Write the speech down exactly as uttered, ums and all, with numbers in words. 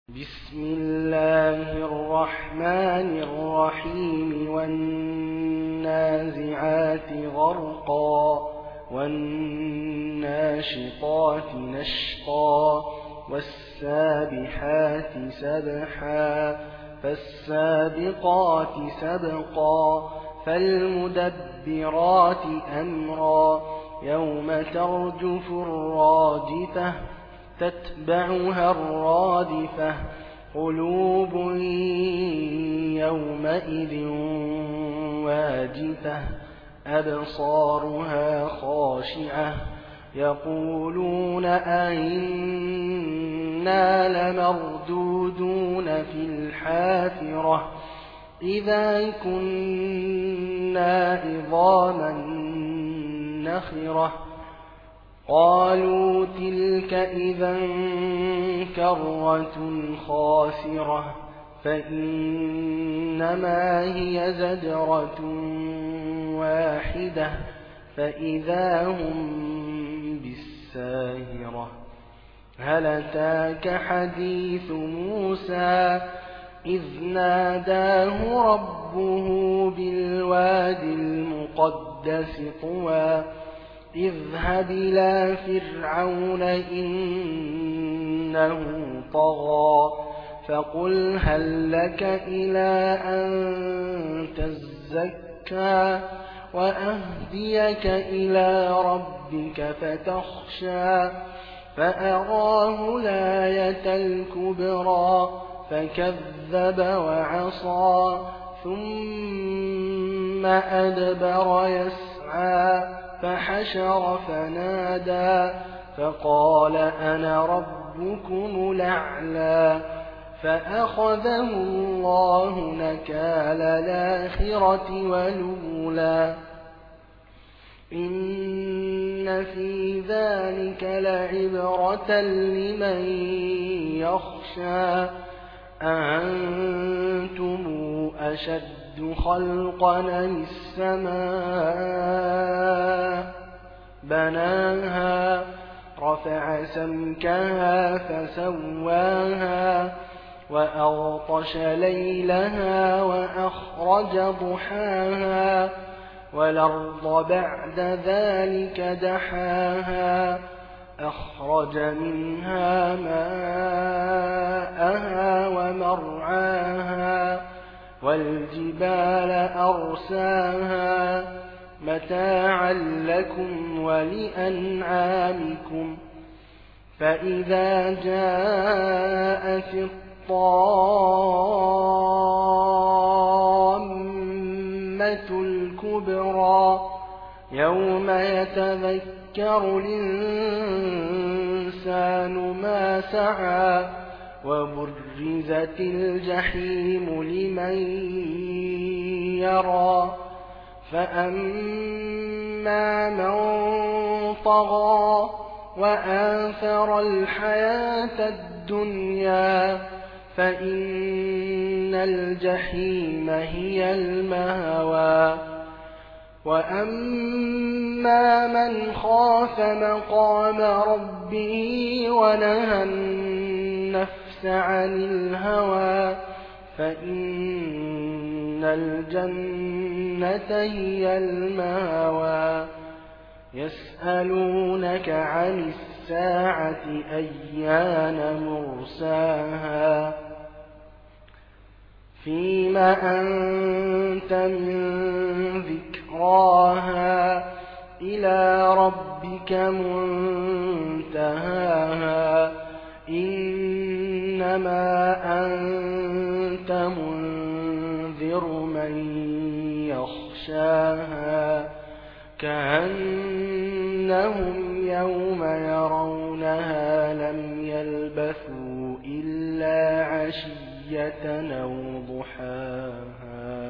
بسم الله الرحمن الرحيم والنازعات غرقا والناشطات نشطا والسابحات سبحا فالسابقات سبقا فالمدبرات أمرا يوم ترجف الراجفة تتبعها الرادفة قلوب يومئذ واجفة أبصارها خاشعة يقولون أئنا لمردودون في الحافرة إذا كنا عظاما نخرة قالوا تلك إذا كرة خاسرة فإنما هي زجرة واحدة فإذا هم بالساهرة هل أتاك حديث موسى إذ ناداه ربه بالواد المقدس طوى اذهب إلى فرعون إنه طغى فقل هل لك إلى أن تزكى وأهديك إلى ربك فتخشى فأراه الآية الكبرى فكذب وعصى ثم أدبر يسعى فحشر فنادى فقال أنا ربكم الأعلى فأخذه الله نكال الآخرة والأولى إن في ذلك لعبرة لمن يخشى أأنتم أشد خلقا من السماء بناها رفع سمكها فسواها وأغطش ليلها وأخرج ضحاها والأرض بعد ذلك دحاها أخرج منها ماءها ومرعاها والجبال أرساها متاعا لكم ولأنعامكم فإذا جاءت الطامة الكبرى يوم يتذكر الإنسان ما سعى وبرزت الجحيم لمن يرى فأما من طغى وآثر الحياة الدنيا فإن الجحيم هي المأوى وأما من خاف مقام ربه ونهى النفس عن الهوى فإن الجنة هي المأوى يسألونك عن الساعة أيان مرساها فيما أنت من ذكراها إلى ربك منتهاها إنما أنت منذر من يخشاها كأنهم يوم يرونها لم يلبثوا إلا عشية أو ضحاها.